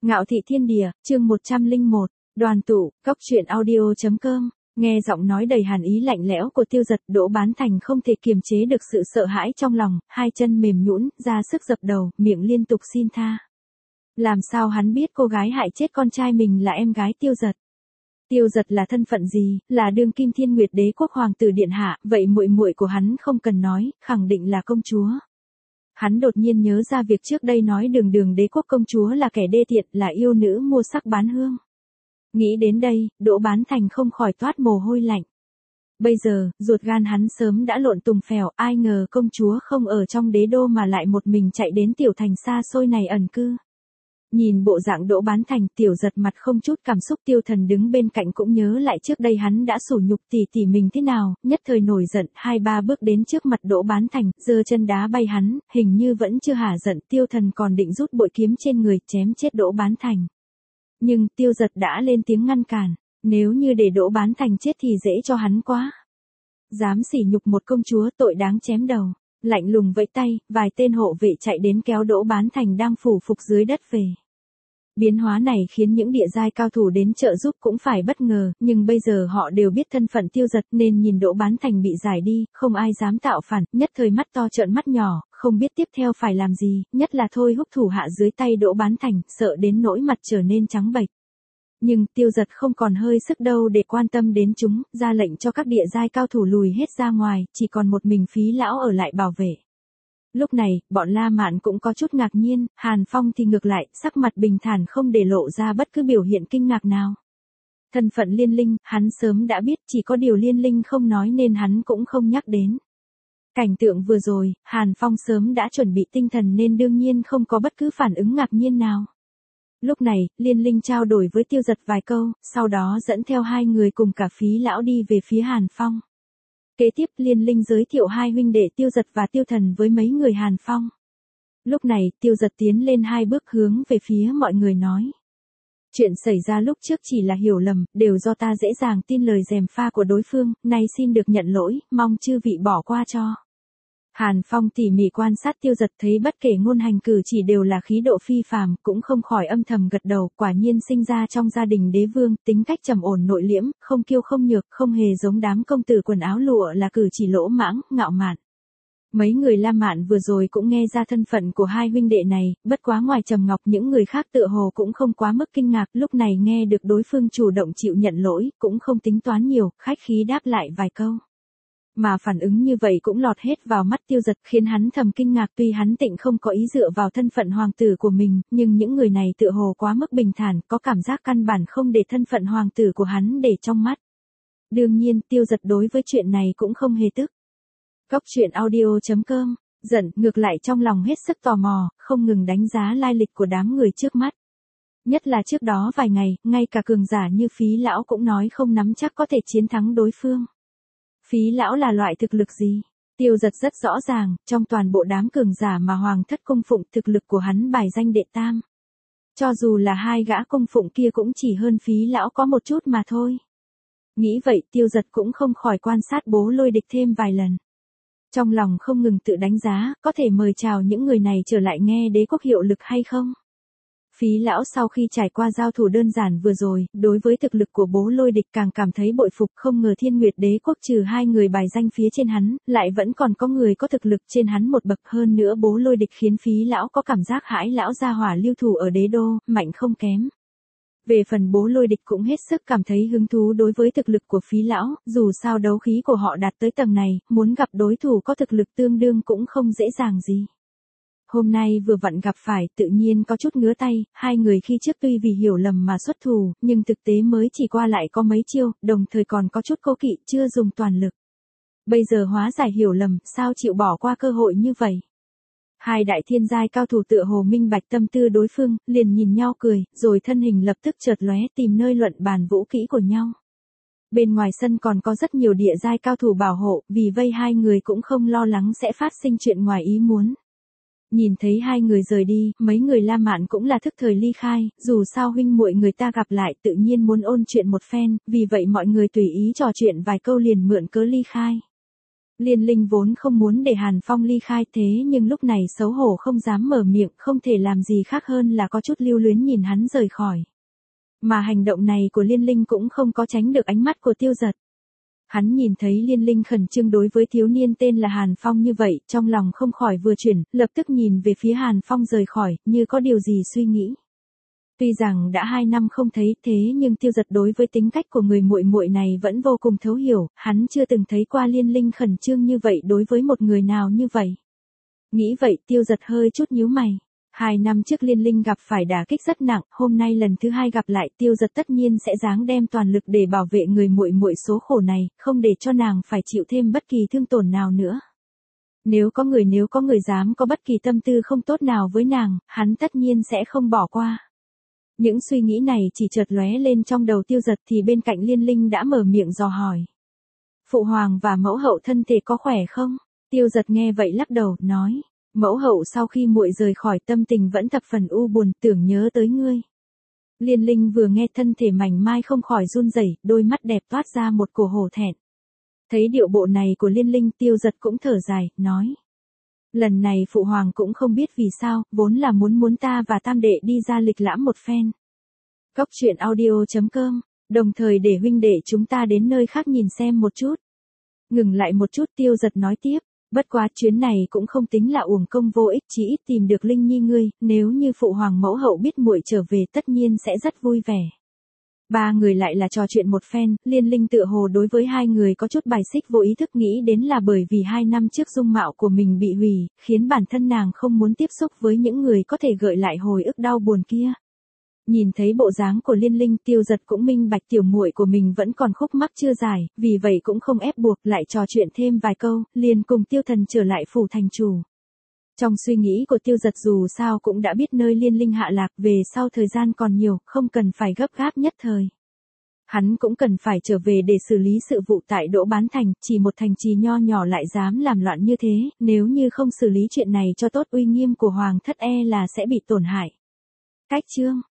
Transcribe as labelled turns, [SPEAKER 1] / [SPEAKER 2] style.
[SPEAKER 1] Ngạo thị thiên địa, chương 101, đoàn tụ, cốc truyện audio.com, nghe giọng nói đầy hàn ý lạnh lẽo của Tiêu Dật, Đỗ Bán Thành không thể kiềm chế được sự sợ hãi trong lòng, hai chân mềm nhũn, ra sức dập đầu, miệng liên tục xin tha. Làm sao hắn biết cô gái hại chết con trai mình là em gái Tiêu Dật? Tiêu Dật là thân phận gì, là đương kim Thiên Nguyệt Đế quốc hoàng tử điện hạ, vậy muội muội của hắn không cần nói, khẳng định là công chúa. Hắn đột nhiên nhớ ra việc trước đây nói Đường Đường Đế quốc công chúa là kẻ đê tiện, là yêu nữ mua sắc bán hương. Nghĩ đến đây, Đỗ Bán Thành không khỏi toát mồ hôi lạnh. Bây giờ, ruột gan hắn sớm đã lộn tùng phèo, ai ngờ công chúa không ở trong đế đô mà lại một mình chạy đến tiểu thành xa xôi này ẩn cư. Nhìn bộ dạng Đỗ Bán Thành, Tiểu Dật mặt không chút cảm xúc, Tiêu Thần đứng bên cạnh cũng nhớ lại trước đây hắn đã sủ nhục tỷ tỷ mình thế nào, nhất thời nổi giận, 2-3 bước đến trước mặt Đỗ Bán Thành, giơ chân đá bay hắn, hình như vẫn chưa hả giận, Tiêu Thần còn định rút bội kiếm trên người, chém chết Đỗ Bán Thành. Nhưng Tiêu Dật đã lên tiếng ngăn cản, nếu như để Đỗ Bán Thành chết thì dễ cho hắn quá. Dám sỉ nhục một công chúa, tội đáng chém đầu. Lạnh lùng vẫy tay, vài tên hộ vệ chạy đến kéo Đỗ Bán Thành đang phủ phục dưới đất về. Biến hóa này khiến những địa giai cao thủ đến trợ giúp cũng phải bất ngờ, nhưng bây giờ họ đều biết thân phận Tiêu Dật nên nhìn Đỗ Bán Thành bị giải đi, không ai dám tạo phản, nhất thời mắt to trợn mắt nhỏ, không biết tiếp theo phải làm gì, nhất là thôi húc thủ hạ dưới tay Đỗ Bán Thành, sợ đến nỗi mặt trở nên trắng bệch. Nhưng Tiêu Dật không còn hơi sức đâu để quan tâm đến chúng, ra lệnh cho các địa giai cao thủ lùi hết ra ngoài, chỉ còn một mình Phí lão ở lại bảo vệ. Lúc này, bọn La Mạn cũng có chút ngạc nhiên, Hàn Phong thì ngược lại, sắc mặt bình thản không để lộ ra bất cứ biểu hiện kinh ngạc nào. Thân phận Liên Linh, hắn sớm đã biết, chỉ có điều Liên Linh không nói nên hắn cũng không nhắc đến. Cảnh tượng vừa rồi, Hàn Phong sớm đã chuẩn bị tinh thần nên đương nhiên không có bất cứ phản ứng ngạc nhiên nào. Lúc này, Liên Linh trao đổi với Tiêu Dật vài câu, sau đó dẫn theo hai người cùng cả Phí lão đi về phía Hàn Phong. Kế tiếp Liên Linh giới thiệu hai huynh đệ Tiêu Dật và Tiêu Thần với mấy người Hàn Phong. Lúc này, Tiêu Dật tiến lên 2 bước hướng về phía mọi người nói. Chuyện xảy ra lúc trước chỉ là hiểu lầm, đều do ta dễ dàng tin lời gièm pha của đối phương, nay xin được nhận lỗi, mong chư vị bỏ qua cho. Hàn Phong tỉ mỉ quan sát Tiêu Dật thấy bất kể ngôn hành cử chỉ đều là khí độ phi phàm, cũng không khỏi âm thầm gật đầu, quả nhiên sinh ra trong gia đình đế vương, tính cách trầm ổn nội liễm, không kiêu không nhược, không hề giống đám công tử quần áo lụa là cử chỉ lỗ mãng, ngạo mạn. Mấy người La Mạn vừa rồi cũng nghe ra thân phận của hai huynh đệ này, bất quá ngoài Trầm Ngọc những người khác tựa hồ cũng không quá mức kinh ngạc, lúc này nghe được đối phương chủ động chịu nhận lỗi, cũng không tính toán nhiều, khách khí đáp lại vài câu. Mà phản ứng như vậy cũng lọt hết vào mắt Tiêu Dật, khiến hắn thầm kinh ngạc, tuy hắn tịnh không có ý dựa vào thân phận hoàng tử của mình, nhưng những người này tựa hồ quá mức bình thản, có cảm giác căn bản không để thân phận hoàng tử của hắn để trong mắt. Đương nhiên, Tiêu Dật đối với chuyện này cũng không hề tức. Cốc truyện audio.com, giận, ngược lại trong lòng hết sức tò mò, không ngừng đánh giá lai lịch của đám người trước mắt. Nhất là trước đó vài ngày, ngay cả cường giả như Phí lão cũng nói không nắm chắc có thể chiến thắng đối phương. Phí lão là loại thực lực gì? Tiêu Dật rất rõ ràng, trong toàn bộ đám cường giả mà hoàng thất cung phụng, thực lực của hắn bài danh đệ tam. Cho dù là hai gã cung phụng kia cũng chỉ hơn Phí lão có một chút mà thôi. Nghĩ vậy, Tiêu Dật cũng không khỏi quan sát Bố Lôi Địch thêm vài lần. Trong lòng không ngừng tự đánh giá, có thể mời chào những người này trở lại nghe đế quốc hiệu lực hay không? Phí lão sau khi trải qua giao thủ đơn giản vừa rồi, đối với thực lực của Bố Lôi Địch càng cảm thấy bội phục, không ngờ Thiên Nguyệt Đế quốc trừ hai người bài danh phía trên hắn, lại vẫn còn có người có thực lực trên hắn một bậc, hơn nữa Bố Lôi Địch khiến Phí lão có cảm giác hãi lão gia hỏa lưu thủ ở đế đô, mạnh không kém. Về phần Bố Lôi Địch cũng hết sức cảm thấy hứng thú đối với thực lực của Phí lão, dù sao đấu khí của họ đạt tới tầng này, muốn gặp đối thủ có thực lực tương đương cũng không dễ dàng gì. Hôm nay vừa vặn gặp phải, tự nhiên có chút ngứa tay, hai người khi trước tuy vì hiểu lầm mà xuất thủ, nhưng thực tế mới chỉ qua lại có mấy chiêu, đồng thời còn có chút cố kỵ, chưa dùng toàn lực. Bây giờ hóa giải hiểu lầm, sao chịu bỏ qua cơ hội như vậy? Hai đại thiên giai cao thủ tựa hồ minh bạch tâm tư đối phương, liền nhìn nhau cười, rồi thân hình lập tức chợt lóe tìm nơi luận bàn vũ kỹ của nhau. Bên ngoài sân còn có rất nhiều địa giai cao thủ bảo hộ, vì vây hai người cũng không lo lắng sẽ phát sinh chuyện ngoài ý muốn. Nhìn thấy hai người rời đi, mấy người La Mạn cũng là thức thời ly khai, dù sao huynh muội người ta gặp lại tự nhiên muốn ôn chuyện một phen, vì vậy mọi người tùy ý trò chuyện vài câu liền mượn cớ ly khai. Liên Linh vốn không muốn để Hàn Phong ly khai thế nhưng lúc này xấu hổ không dám mở miệng, không thể làm gì khác hơn là có chút lưu luyến nhìn hắn rời khỏi. Mà hành động này của Liên Linh cũng không có tránh được ánh mắt của Tiêu Dật. Hắn nhìn thấy Liên Linh khẩn trương đối với thiếu niên tên là Hàn Phong như vậy, trong lòng không khỏi vừa chuyển, lập tức nhìn về phía Hàn Phong rời khỏi, như có điều gì suy nghĩ. Tuy rằng đã 2 năm không thấy thế nhưng Tiêu Dật đối với tính cách của người muội muội này vẫn vô cùng thấu hiểu, hắn chưa từng thấy qua Liên Linh khẩn trương như vậy đối với một người nào như vậy. Nghĩ vậy Tiêu Dật hơi chút nhíu mày. 2 năm trước Liên Linh gặp phải đả kích rất nặng, hôm nay lần thứ 2 gặp lại Tiêu Dật tất nhiên sẽ ráng đem toàn lực để bảo vệ người muội muội số khổ này, không để cho nàng phải chịu thêm bất kỳ thương tổn nào nữa. Nếu có người dám có bất kỳ tâm tư không tốt nào với nàng, hắn tất nhiên sẽ không bỏ qua. Những suy nghĩ này chỉ chợt lóe lên trong đầu Tiêu Dật thì bên cạnh Liên Linh đã mở miệng dò hỏi. Phụ hoàng và mẫu hậu thân thể có khỏe không? Tiêu Dật nghe vậy lắc đầu, nói. Mẫu hậu sau khi muội rời khỏi tâm tình vẫn thập phần u buồn, tưởng nhớ tới ngươi. Liên Linh vừa nghe thân thể mảnh mai không khỏi run rẩy, đôi mắt đẹp toát ra một cổ hổ thẹn. Thấy điệu bộ này của Liên Linh, Tiêu Dật cũng thở dài, nói. Lần này phụ hoàng cũng không biết vì sao, vốn là muốn ta và tam đệ đi ra lịch lãm một phen. Góc truyện audio.com, đồng thời để huynh đệ chúng ta đến nơi khác nhìn xem một chút. Ngừng lại một chút Tiêu Dật nói tiếp. Bất quá chuyến này cũng không tính là uổng công vô ích, chỉ ít tìm được Linh Nhi ngươi, nếu như phụ hoàng mẫu hậu biết muội trở về tất nhiên sẽ rất vui vẻ. Ba người lại là trò chuyện một phen, Liên Linh tựa hồ đối với hai người có chút bài xích, vô ý thức nghĩ đến là bởi vì 2 năm trước dung mạo của mình bị hủy, khiến bản thân nàng không muốn tiếp xúc với những người có thể gợi lại hồi ức đau buồn kia. Nhìn thấy bộ dáng của Liên Linh, Tiêu Dật cũng minh bạch tiểu muội của mình vẫn còn khúc mắc chưa giải, vì vậy cũng không ép buộc, lại trò chuyện thêm vài câu, liền cùng Tiêu Thần trở lại phủ thành chủ. Trong suy nghĩ của Tiêu Dật dù sao cũng đã biết nơi Liên Linh hạ lạc, về sau thời gian còn nhiều, không cần phải gấp gáp nhất thời. Hắn cũng cần phải trở về để xử lý sự vụ tại Đỗ Bán Thành, chỉ một thành trì nho nhỏ lại dám làm loạn như thế, nếu như không xử lý chuyện này cho tốt uy nghiêm của Hoàng thất là sẽ bị tổn hại. Cách chương